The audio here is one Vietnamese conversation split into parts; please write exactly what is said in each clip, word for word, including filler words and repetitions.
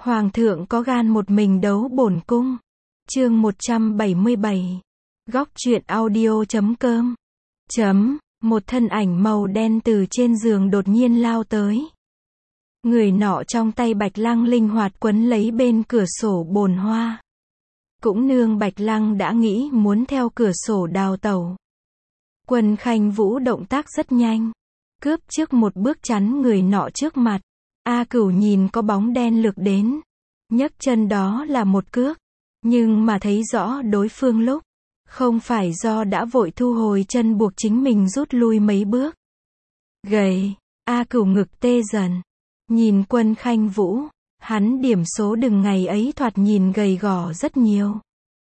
Hoàng thượng có gan một mình đấu bổn cung. Chương một trăm bảy mươi bảy. Góc truyện audio chấm com. Chấm, một thân ảnh màu đen từ trên giường đột nhiên lao tới. Người nọ trong tay Bạch Lăng linh hoạt quấn lấy bên cửa sổ bồn hoa. Cũng nương Bạch Lăng đã nghĩ muốn theo cửa sổ đào tẩu. Quân Khanh Vũ động tác rất nhanh, cướp trước một bước chắn người nọ trước mặt. A Cửu nhìn có bóng đen lược đến, nhấc chân đó là một cước, nhưng mà thấy rõ đối phương lúc, không phải do đã vội thu hồi chân buộc chính mình rút lui mấy bước. Gầy, A Cửu ngực tê dần, nhìn Quân Khanh Vũ, hắn điểm số đừng ngày ấy thoạt nhìn gầy gò rất nhiều.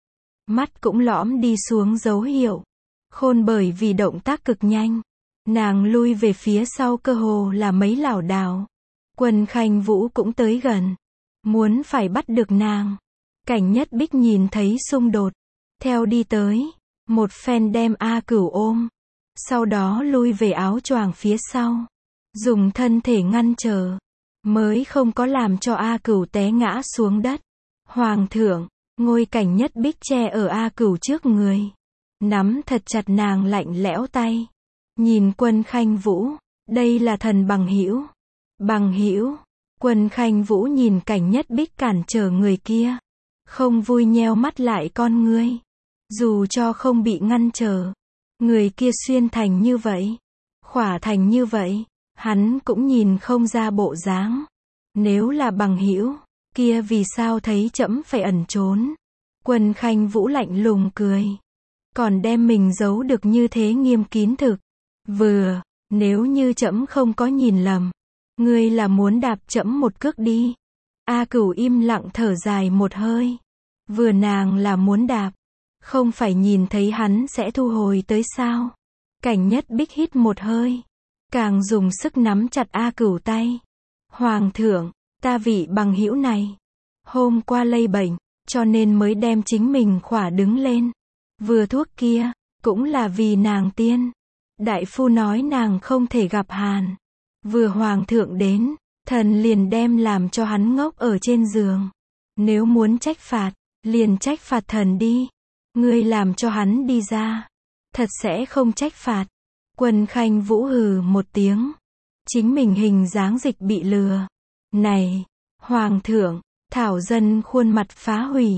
Mắt cũng lõm đi xuống dấu hiệu. Khôn bởi vì động tác cực nhanh, nàng lui về phía sau cơ hồ là mấy lảo đảo. Quân Khanh Vũ cũng tới gần, muốn phải bắt được nàng. Cảnh Nhất Bích nhìn thấy xung đột, theo đi tới, một phen đem A Cửu ôm, sau đó lui về áo choàng phía sau, dùng thân thể ngăn trở, mới không có làm cho A Cửu té ngã xuống đất. Hoàng thượng, ngôi Cảnh Nhất Bích che ở A Cửu trước người, nắm thật chặt nàng lạnh lẽo tay, nhìn Quân Khanh Vũ, đây là thần bằng hữu. Bằng hữu? Quân Khanh Vũ nhìn Cảnh Nhất Bích cản trở người kia, không vui nheo mắt lại con ngươi. Dù cho không bị ngăn trở, người kia xuyên thành như vậy, khỏa thành như vậy, hắn cũng nhìn không ra bộ dáng. Nếu là bằng hữu, kia vì sao thấy trẫm phải ẩn trốn? Quân Khanh Vũ lạnh lùng cười, còn đem mình giấu được như thế nghiêm kín thực. Vừa, nếu như trẫm không có nhìn lầm, ngươi là muốn đạp trẫm một cước đi. A Cửu im lặng thở dài một hơi. Vừa nàng là muốn đạp, không phải nhìn thấy hắn sẽ thu hồi tới sao? Cảnh Nhất Bích hít một hơi, càng dùng sức nắm chặt A Cửu tay. Hoàng thượng, ta vị bằng hữu này, hôm qua lây bệnh, cho nên mới đem chính mình khỏa đứng lên. Vừa thuốc kia, cũng là vì nàng tiên. Đại phu nói nàng không thể gặp hàn. Vừa hoàng thượng đến, thần liền đem làm cho hắn ngốc ở trên giường. Nếu muốn trách phạt, liền trách phạt thần đi. Ngươi làm cho hắn đi ra, thật sẽ không trách phạt. Quân Khanh Vũ hừ một tiếng, chính mình hình dáng dịch bị lừa. Này, hoàng thượng, thảo dân khuôn mặt phá hủy,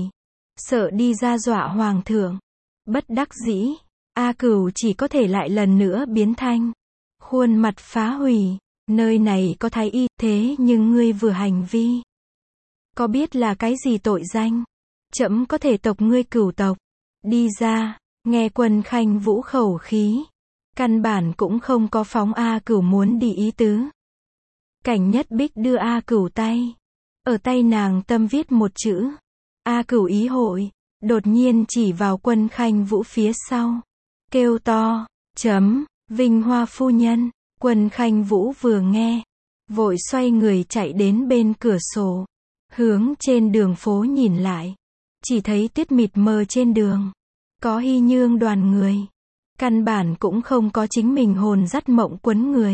sợ đi ra dọa hoàng thượng. Bất đắc dĩ, A Cửu chỉ có thể lại lần nữa biến thanh. Khuôn mặt phá hủy, nơi này có thái y, thế nhưng ngươi vừa hành vi, có biết là cái gì tội danh? Trẫm có thể tộc ngươi Cửu tộc. Đi ra. Nghe Quân Khanh Vũ khẩu khí, căn bản cũng không có phóng A Cửu muốn đi ý tứ. Cảnh Nhất Bích đưa A Cửu tay, ở tay nàng tâm viết một chữ. A Cửu ý hội, đột nhiên chỉ vào Quân Khanh Vũ phía sau, kêu to, chấm, Vinh Hoa phu nhân. Quân Khanh Vũ vừa nghe, vội xoay người chạy đến bên cửa sổ, hướng trên đường phố nhìn lại, chỉ thấy tiết mịt mờ trên đường, có hy nhương đoàn người, căn bản cũng không có chính mình hồn dắt mộng quấn người.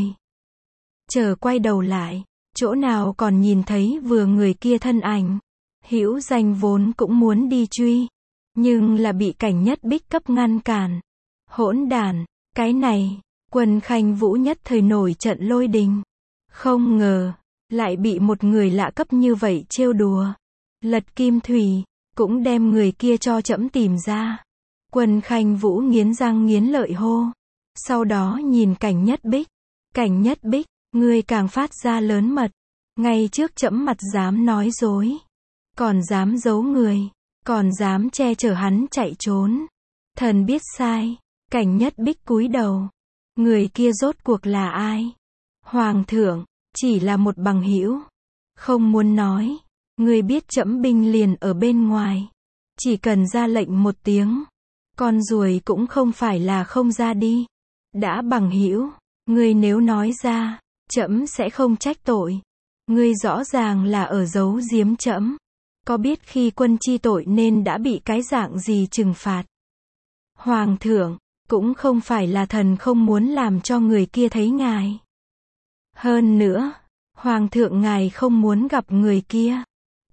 Chờ quay đầu lại, chỗ nào còn nhìn thấy vừa người kia thân ảnh. Hữu Danh vốn cũng muốn đi truy, nhưng là bị Cảnh Nhất Bích cấp ngăn cản. Hỗn đản, cái này, Quân Khanh Vũ nhất thời nổi trận lôi đình. Không ngờ, lại bị một người lạ cấp như vậy trêu đùa. Lật kim thủy, cũng đem người kia cho trẫm tìm ra. Quân Khanh Vũ nghiến răng nghiến lợi hô. Sau đó nhìn Cảnh Nhất Bích. Cảnh Nhất Bích, ngươi càng phát ra lớn mật. Ngay trước trẫm mặt dám nói dối, còn dám giấu người, còn dám che chở hắn chạy trốn. Thần biết sai. Cảnh Nhất Bích cúi đầu. Người kia rốt cuộc là ai? Hoàng thượng, chỉ là một bằng hữu. Không muốn nói. Ngươi biết trẫm binh liền ở bên ngoài, chỉ cần ra lệnh một tiếng, con ruồi cũng không phải là không ra đi. Đã bằng hữu, ngươi nếu nói ra, trẫm sẽ không trách tội. Ngươi rõ ràng là ở giấu giếm trẫm. Có biết khi quân chi tội nên đã bị cái dạng gì trừng phạt? Hoàng thượng, cũng không phải là thần không muốn làm cho người kia thấy ngài. Hơn nữa, Hoàng thượng ngài không muốn gặp người kia.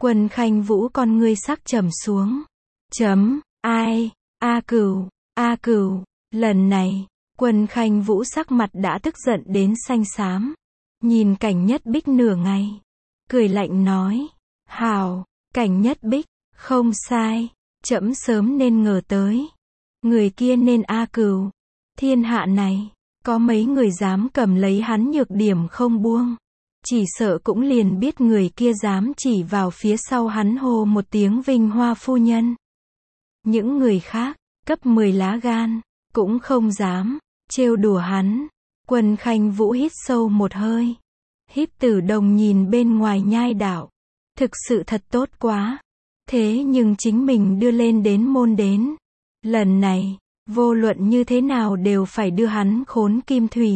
Quân Khanh Vũ con ngươi sắc trầm xuống. Chấm, ai, A Cửu, A Cửu, lần này, Quân Khanh Vũ sắc mặt đã tức giận đến xanh xám. Nhìn Cảnh Nhất Bích nửa ngày. Cười lạnh nói. Hào, Cảnh Nhất Bích, không sai, trẫm sớm nên ngờ tới. Người kia nên A Cửu. Thiên hạ này, có mấy người dám cầm lấy hắn nhược điểm không buông. Chỉ sợ cũng liền biết người kia dám chỉ vào phía sau hắn hô một tiếng Vinh Hoa phu nhân. Những người khác, cấp mười lá gan, cũng không dám trêu đùa hắn. Quân Khanh Vũ hít sâu một hơi. Híp Tử Đồng nhìn bên ngoài nhai đảo. Thực sự thật tốt quá. Thế nhưng chính mình đưa lên đến môn đến. Lần này, vô luận như thế nào đều phải đưa hắn khốn kim thủy.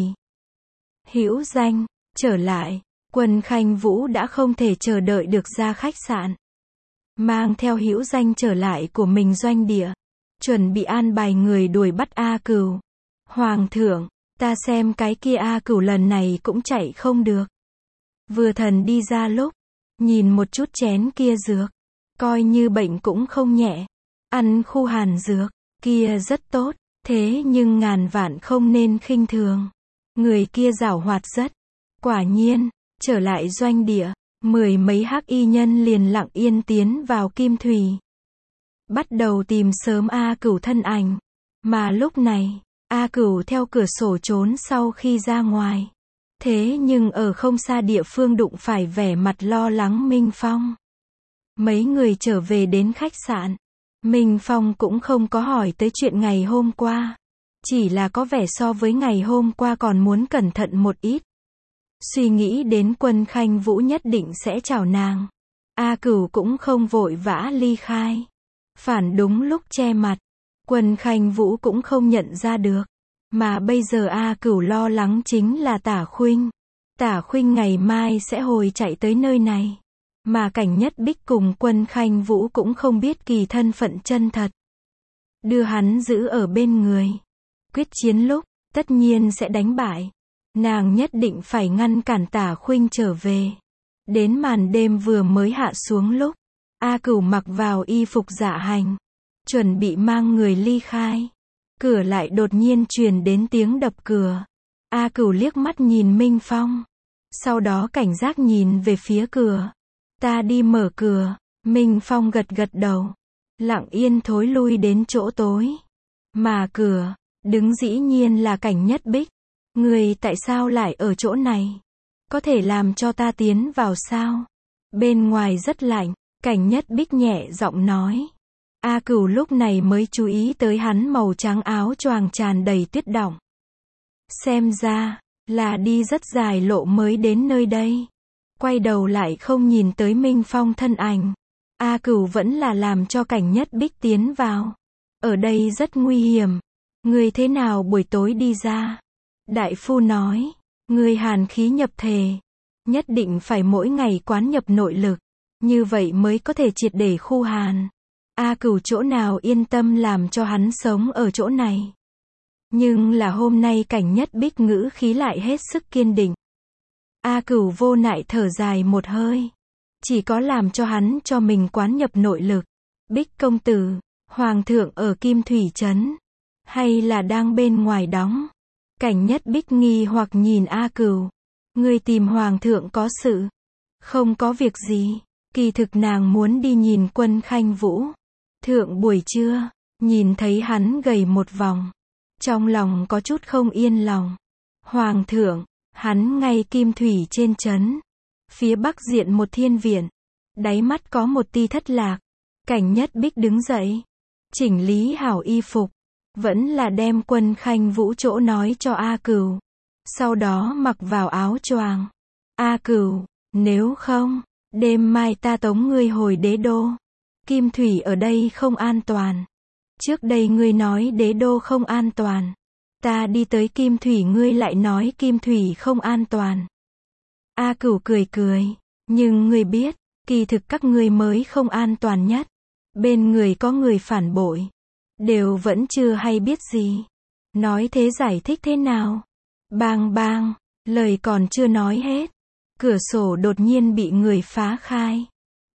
Hữu Danh, trở lại. Quân Khanh Vũ đã không thể chờ đợi được ra khách sạn. Mang theo Hữu Danh trở lại của mình doanh địa. Chuẩn bị an bài người đuổi bắt A Cửu. Hoàng thượng, ta xem cái kia A Cửu lần này cũng chạy không được. Vừa thần đi ra lúc, nhìn một chút chén kia dược. Coi như bệnh cũng không nhẹ. Ăn khu hàn dược, kia rất tốt. Thế nhưng ngàn vạn không nên khinh thường. Người kia giảo hoạt rất. Quả nhiên, trở lại doanh địa, mười mấy hắc y nhân liền lặng yên tiến vào kim thủy. Bắt đầu tìm sớm A Cửu thân ảnh. Mà lúc này, A Cửu theo cửa sổ trốn sau khi ra ngoài. Thế nhưng ở không xa địa phương đụng phải vẻ mặt lo lắng Minh Phong. Mấy người trở về đến khách sạn. Minh Phong cũng không có hỏi tới chuyện ngày hôm qua. Chỉ là có vẻ so với ngày hôm qua còn muốn cẩn thận một ít. Suy nghĩ đến Quân Khanh Vũ nhất định sẽ chào nàng. A Cửu cũng không vội vã ly khai. Phản đúng lúc che mặt. Quân Khanh Vũ cũng không nhận ra được. Mà bây giờ A Cửu lo lắng chính là Tả Khuynh. Tả Khuynh ngày mai sẽ hồi chạy tới nơi này. Mà Cảnh Nhất Bích cùng Quân Khanh Vũ cũng không biết kỳ thân phận chân thật. Đưa hắn giữ ở bên người. Quyết chiến lúc, tất nhiên sẽ đánh bại. Nàng nhất định phải ngăn cản Tả Khuynh trở về. Đến màn đêm vừa mới hạ xuống lúc, A Cửu mặc vào y phục dạ hành. Chuẩn bị mang người ly khai. Cửa lại đột nhiên truyền đến tiếng đập cửa. A Cửu liếc mắt nhìn Minh Phong. Sau đó cảnh giác nhìn về phía cửa. Ta đi mở cửa. Minh Phong gật gật đầu. Lặng yên thối lui đến chỗ tối. Mà cửa, đứng dĩ nhiên là Cảnh Nhất Bích. Người tại sao lại ở chỗ này? Có thể làm cho ta tiến vào sao? Bên ngoài rất lạnh. Cảnh Nhất Bích nhẹ giọng nói. A Cửu lúc này mới chú ý tới hắn màu trắng áo choàng tràn đầy tuyết đọng. Xem ra, là đi rất dài lộ mới đến nơi đây. Quay đầu lại không nhìn tới Minh Phong thân ảnh. A Cửu vẫn là làm cho Cảnh Nhất Bích tiến vào. Ở đây rất nguy hiểm. Người thế nào buổi tối đi ra? Đại phu nói, người hàn khí nhập thể. Nhất định phải mỗi ngày quán nhập nội lực. Như vậy mới có thể triệt để khu hàn. A Cửu chỗ nào yên tâm làm cho hắn sống ở chỗ này. Nhưng là hôm nay Cảnh Nhất Bích ngữ khí lại hết sức kiên định. A Cửu vô nại thở dài một hơi. Chỉ có làm cho hắn cho mình quán nhập nội lực. Bích công tử, Hoàng thượng ở Kim Thủy Trấn. Hay là đang bên ngoài đóng? Cảnh Nhất Bích nghi hoặc nhìn A Cửu. Người tìm Hoàng thượng có sự? Không có việc gì. Kỳ thực nàng muốn đi nhìn Quân Khanh Vũ. Thượng buổi trưa, nhìn thấy hắn gầy một vòng. Trong lòng có chút không yên lòng. Hoàng thượng, hắn ngay Kim Thủy trên trấn. Phía bắc diện một thiên viện. Đáy mắt có một tia thất lạc. Cảnh Nhất Bích đứng dậy. Chỉnh lý hảo y phục. Vẫn là đem Quân Khanh Vũ chỗ nói cho A Cửu. Sau đó mặc vào áo choàng. A Cửu, nếu không, đêm mai ta tống ngươi hồi đế đô. Kim Thủy ở đây không an toàn. Trước đây ngươi nói đế đô không an toàn. Ta đi tới Kim Thủy ngươi lại nói Kim Thủy không an toàn. A Cửu cười cười. Nhưng ngươi biết, kỳ thực các ngươi mới không an toàn nhất. Bên người có người phản bội. Đều vẫn chưa hay biết gì. Nói thế giải thích thế nào? Bang bang, lời còn chưa nói hết. Cửa sổ đột nhiên bị người phá khai.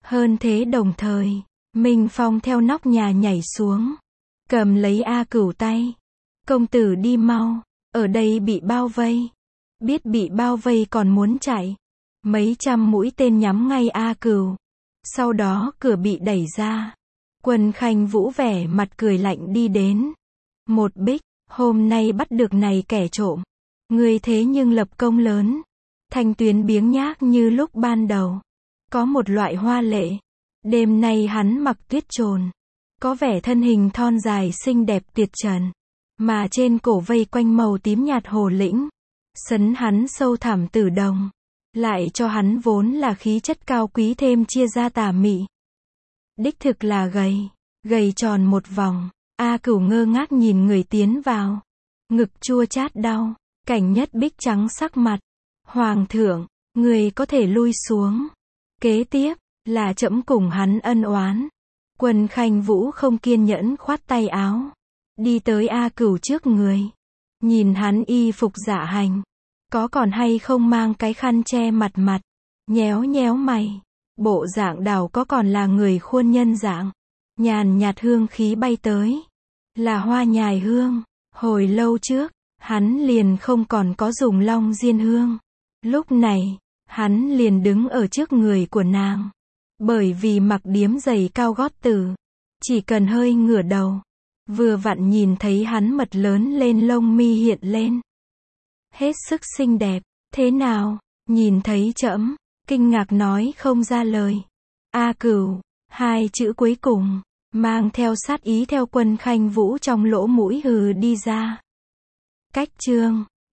Hơn thế đồng thời, Minh Phong theo nóc nhà nhảy xuống, cầm lấy A Cửu tay. Công tử đi mau, ở đây bị bao vây. Biết bị bao vây còn muốn chạy. Mấy trăm mũi tên nhắm ngay A Cửu. Sau đó cửa bị đẩy ra. Quân Khanh Vũ vẻ mặt cười lạnh đi đến. Một Bích, hôm nay bắt được này kẻ trộm. Ngươi thế nhưng lập công lớn. Thanh Tuyến biếng nhác như lúc ban đầu. Có một loại hoa lệ. Đêm nay hắn mặc tuyết trồn. Có vẻ thân hình thon dài xinh đẹp tuyệt trần. Mà trên cổ vây quanh màu tím nhạt hồ lĩnh. Sấn hắn sâu thẳm tử đồng. Lại cho hắn vốn là khí chất cao quý thêm chia ra tà mị. Đích thực là gầy. Gầy tròn một vòng. A Cửu ngơ ngác nhìn người tiến vào. Ngực chua chát đau. Cảnh Nhất Bích trắng sắc mặt. Hoàng thượng, người có thể lui xuống. Kế tiếp, là trẫm cùng hắn ân oán. Quân Khanh Vũ không kiên nhẫn khoát tay áo. Đi tới A Cửu trước người. Nhìn hắn y phục dạ hành. Có còn hay không mang cái khăn che mặt mặt. Nhéo nhéo mày. Bộ dạng đào có còn là người khuôn nhân dạng. Nhàn nhạt hương khí bay tới. Là hoa nhài hương. Hồi lâu trước, hắn liền không còn có dùng long diên hương. Lúc này, hắn liền đứng ở trước người của nàng. Bởi vì mặc điếm giày cao gót tử. Chỉ cần hơi ngửa đầu. Vừa vặn nhìn thấy hắn mật lớn lên lông mi hiện lên. Hết sức xinh đẹp. Thế nào? Nhìn thấy trẫm, kinh ngạc nói không ra lời. A Cửu, hai chữ cuối cùng, mang theo sát ý theo Quân Khanh Vũ trong lỗ mũi hừ đi ra. Cách chương